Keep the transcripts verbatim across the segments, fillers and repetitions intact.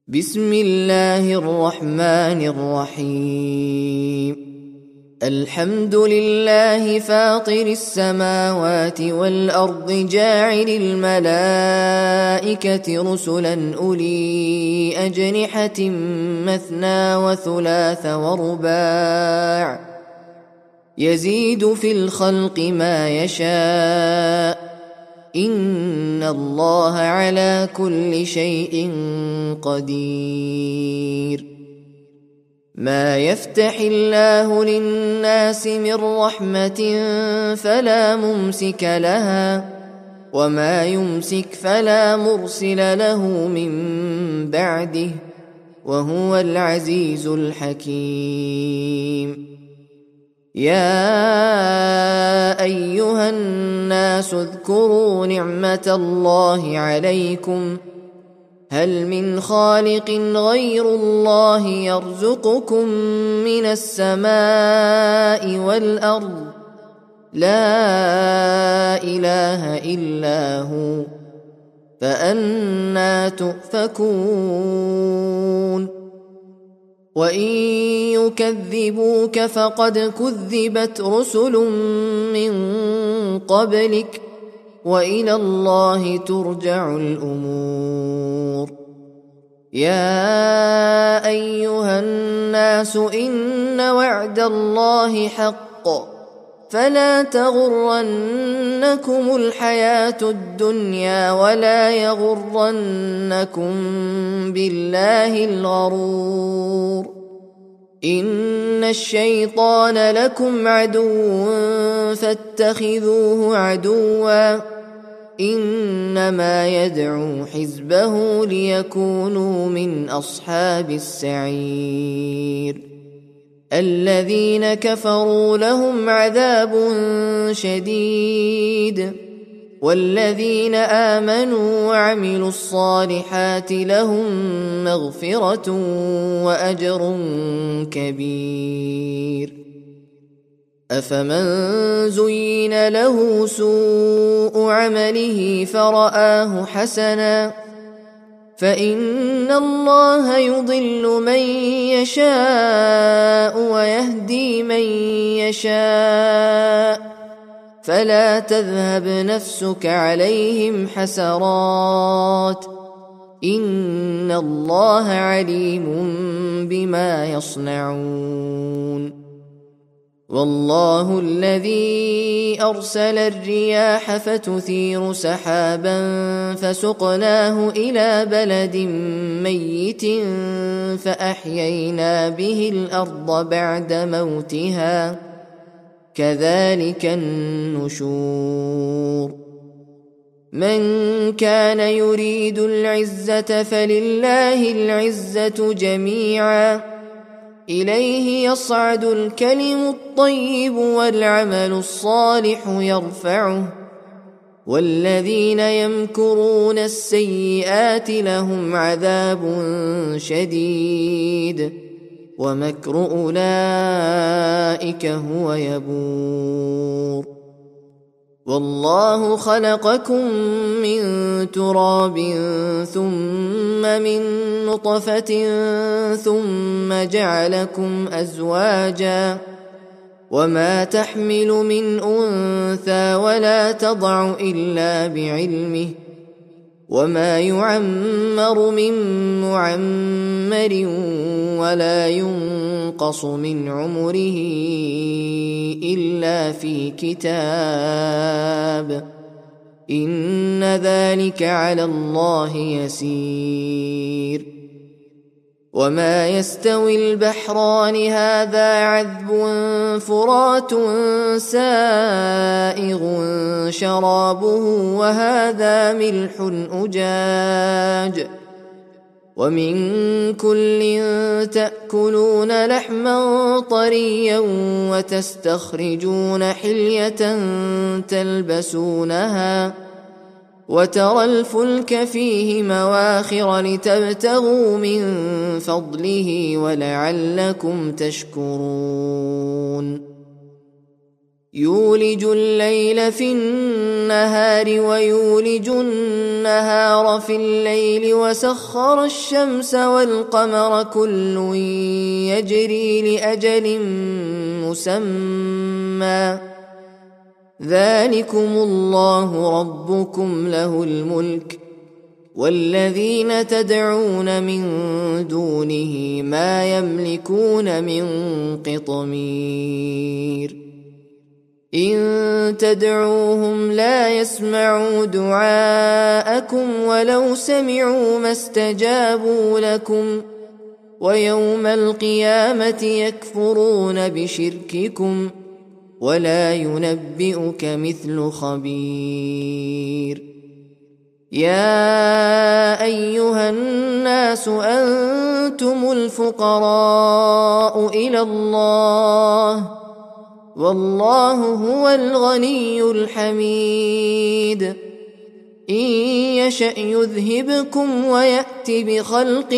بسم الله الرحمن الرحيم. الحمد لله فاطر السماوات والأرض جاعل الملائكة رسلا أولي أجنحة مثنى وثلاث ورباع يزيد في الخلق ما يشاء إن الله على كل شيء قدير. ما يفتح الله للناس من رحمة فلا ممسك لها وما يمسك فلا مرسل له من بعده وهو العزيز الحكيم. يا أيها الناس اذكروا نعمة الله عليكم هل من خالق غير الله يرزقكم من السماء والأرض لا إله إلا هو فأنى تؤفكون. وإن يكذبوك فقد كذبت رسل من قبلك وإلى الله ترجع الأمور. يا أيها الناس إن وعد الله حق فلا تغرنكم الحياة الدنيا ولا يغرنكم بالله الغرور. إن الشيطان لكم عدو فاتخذوه عدوا إنما يدعو حزبه ليكونوا من أصحاب السعير. الذين كفروا لهم عذاب شديد والذين آمنوا وعملوا الصالحات لهم مغفرة وأجر كبير. أفمن زين له سوء عمله فرآه حسنا فإن الله يضل من يشاء ويهدي من يشاء فلا تذهب نفسك عليهم حسرات إن الله عليم بما يصنعون. والله الذي أرسل الرياح فتثير سحابا فسقناه إلى بلد ميت فأحيينا به الأرض بعد موتها كذلك النشور. من كان يريد العزة فلله العزة جميعا إليه يصعد الكلم الطيب والعمل الصالح يرفعه والذين يمكرون السيئات لهم عذاب شديد ومكر أولئك هو يبور. والله خلقكم من تراب ثم من نطفة ثم جعلكم أزواجا وما تحمل من أنثى ولا تضع إلا بعلمه وما يعمر من معمر ولا ينقص من عمره إلا في كتاب إن ذلك على الله يسير. وما يستوي البحران هذا عذب فرات سائغ شرابه وهذا ملح أجاج ومن كل تأكلون لحما طريا وتستخرجون حلية تلبسونها وترى الفلك فيه مواخر لتبتغوا من فضله ولعلكم تشكرون. يولج الليل في النهار ويولج النهار في الليل وسخر الشمس والقمر كل يجري لأجل مسمى ذلكم الله ربكم له الملك والذين تدعون من دونه ما يملكون من قطمير إن تدعوهم لا يسمعوا دعاءكم ولو سمعوا ما استجابوا لكم ويوم القيامة يكفرون بشرككم ولا ينبئك مثل خبير يا أيها الناس أنتم الفقراء إلى الله والله هو الغني الحميد إن يشأ يذهبكم ويأت بخلق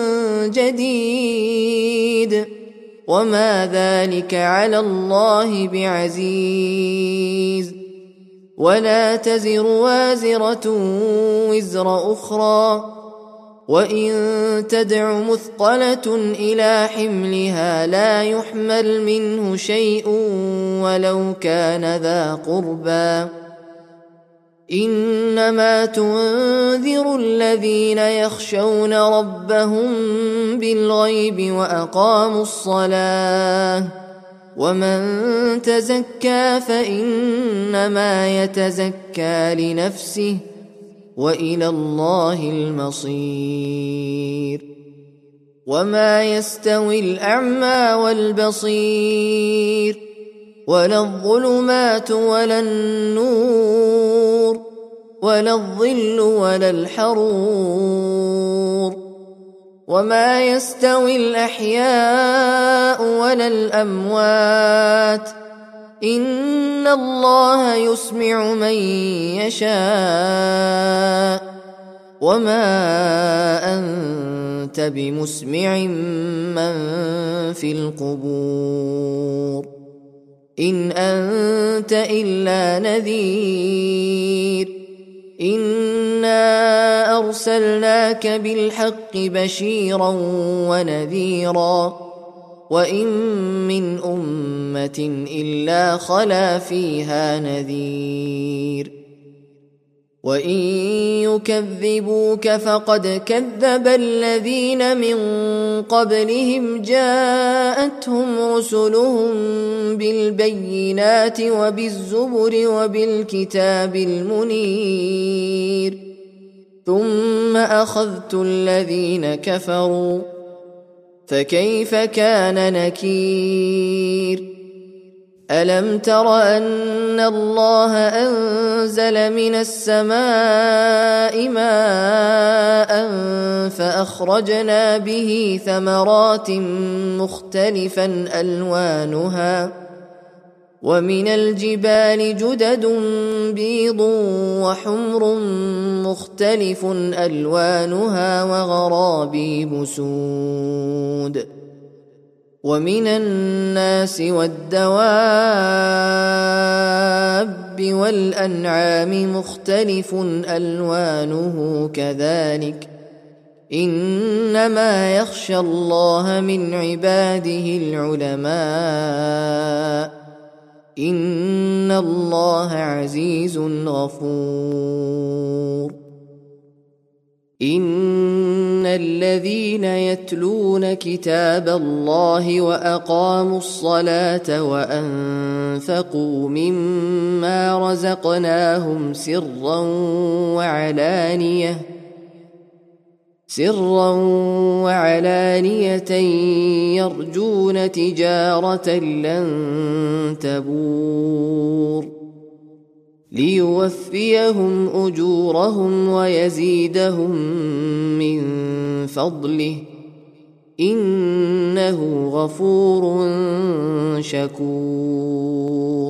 جديد وما ذلك على الله بعزيز ولا تزر وازرة وزر أخرى وإن تدع مثقلة إلى حملها لا يحمل منه شيء ولو كان ذا قربى إنما تنذر الذين يخشون ربهم بالغيب وأقاموا الصلاة ومن تزكى فإنما يتزكى لنفسه وإلى الله المصير وما يستوي الأعمى والبصير ولا الظلمات ولا النور ولا الظل ولا الحرور وما يستوي الأحياء ولا الأموات إن الله يسمع من يشاء وما أنت بمسمع من في القبور إن أنت إلا نذير إنا أرسلناك بالحق بشيرا ونذيرا وإن من أمة إلا خلا فيها نذير وإن يكذبوك فقد كذب الذين من قبلهم جاءتهم رسلهم بالبينات وبالزبر وبالكتاب المنير ثم أخذت الذين كفروا فكيف كان نكير ألم تر أن الله أنزل من السماء ماء فأخرجنا به ثمرات مختلفا ألوانها ومن الجبال جدد بيض وحمر مختلف ألوانها وغرابيب سود ومن الناس والدواب والأنعام مختلف ألوانه كذلك إنما يخشى الله من عباده العلماء إن الله عزيز غفور إن الذين يتلون كتاب الله وأقاموا الصلاة وأنفقوا مما رزقناهم سرا وعلانية سرا وعلانية يرجون تجارة لن تبور ليوفيهم أجورهم ويزيدهم من فضله إنه غفور شكور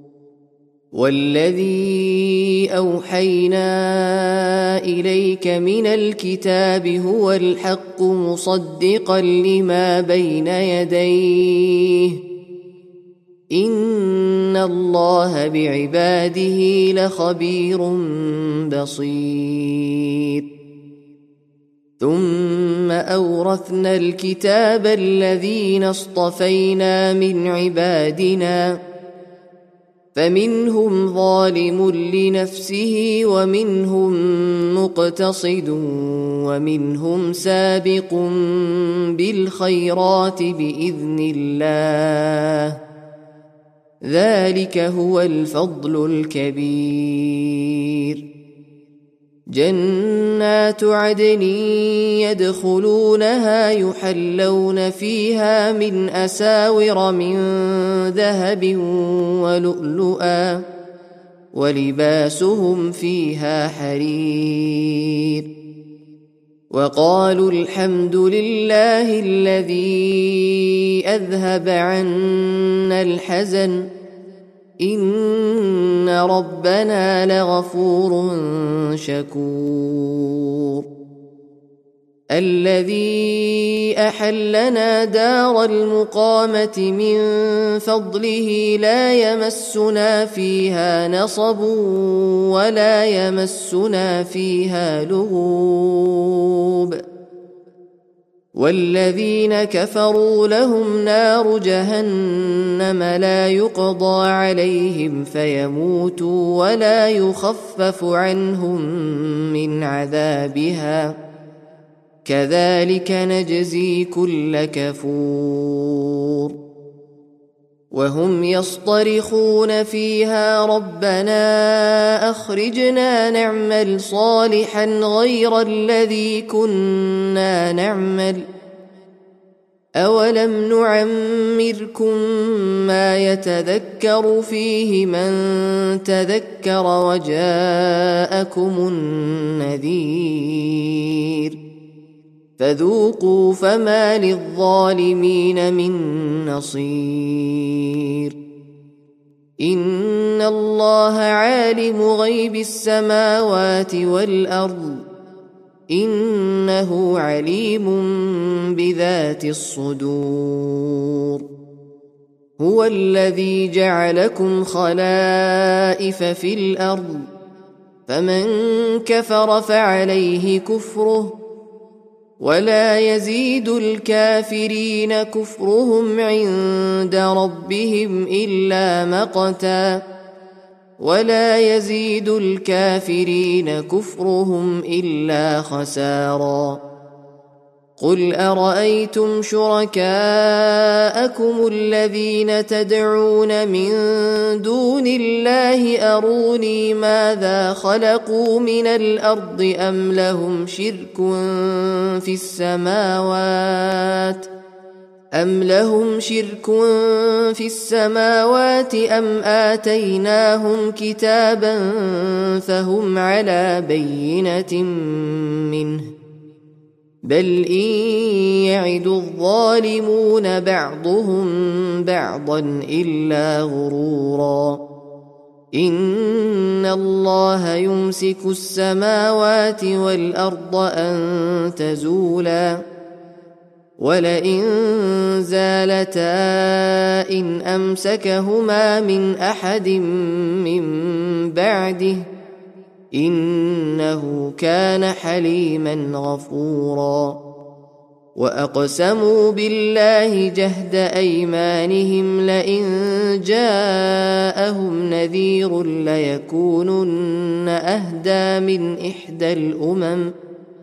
والذي أوحينا إليك من الكتاب هو الحق مصدقا لما بين يديه إن الله بعباده لخبير بصير. ثم أورثنا الكتاب الذين اصطفينا من عبادنا فمنهم ظالم لنفسه ومنهم مقتصد ومنهم سابق بالخيرات بإذن الله ذلك هو الفضل الكبير. جنات عدن يدخلونها يحلون فيها من أساور من ذهب ولؤلؤا ولباسهم فيها حرير. وقالوا الحمد لله الذي أذهب عنا الحزن إن ربنا لغفور شكور. الذي أحلنا دار المقامة من فضله لا يمسنا فيها نصب ولا يمسنا فيها لغوب. والذين كفروا لهم نار جهنم لا يقضى عليهم فيموتوا ولا يخفف عنهم من عذابها كذلك نجزي كل كفور. وهم يصطرخون فيها ربنا أخرجنا نعمل صالحا غير الذي كنا نعمل أولم نعمركم ما يتذكر فيه من تذكر وجاءكم النذير فذوقوا فما للظالمين من نصير. إن الله عالم غيب السماوات والأرض إنه عليم بذات الصدور. هو الذي جعلكم خلائف في الأرض فمن كفر فعليه كفره ولا يزيد الكافرين كفرهم عند ربهم إلا مقتا ولا يزيد الكافرين كفرهم إلا خسارا. قل أرأيتم شركاءكم الذين تدعون من دون الله أروني ماذا خلقوا من الأرض أم لهم شرك في السماوات أم لهم شرك في السماوات أم آتيناهم كتابا فهم على بينة منه بل إن يعد الظالمون بعضهم بعضا إلا غرورا. إن الله يمسك السماوات والأرض أن تزولا ولئن زالتا إن أمسكهما من أحد من بعده إنه كان حليما غفورا. وأقسموا بالله جهد أيمانهم لئن جاءهم نذير ليكونن أهدى من إحدى الأمم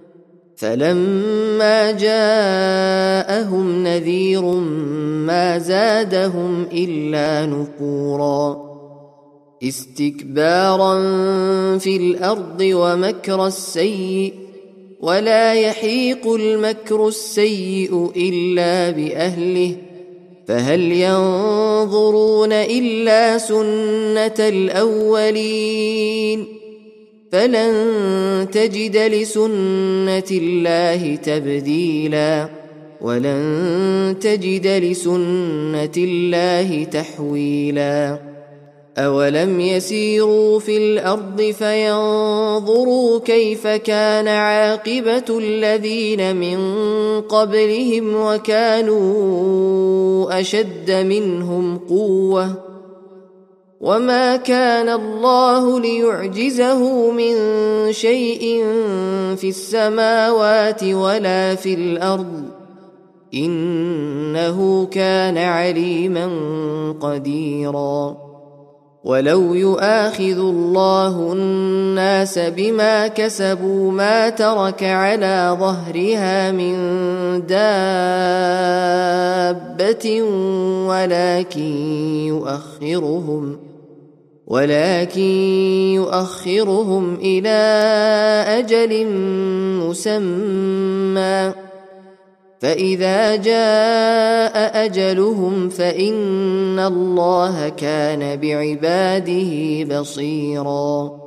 فلما جاءهم نذير ما زادهم إلا نفورا استكبارا في الأرض ومكر السيء ولا يحيق المكر السيء إلا بأهله فهل ينظرون إلا سنة الأولين فلن تجد لسنة الله تبديلا ولن تجد لسنة الله تحويلا. أولم يسيروا في الأرض فينظروا كيف كان عاقبة الذين من قبلهم وكانوا أشد منهم قوة وما كان الله ليعجزه من شيء في السماوات ولا في الأرض إنه كان عليما قديرا ولو يؤاخذ الله الناس بما كسبوا ما ترك على ظهرها من دابة ولكن يؤخرهم ولكن يؤخرهم إلى أجل مسمى فإذا جاء أجلهم فإن الله كان بعباده بصيراً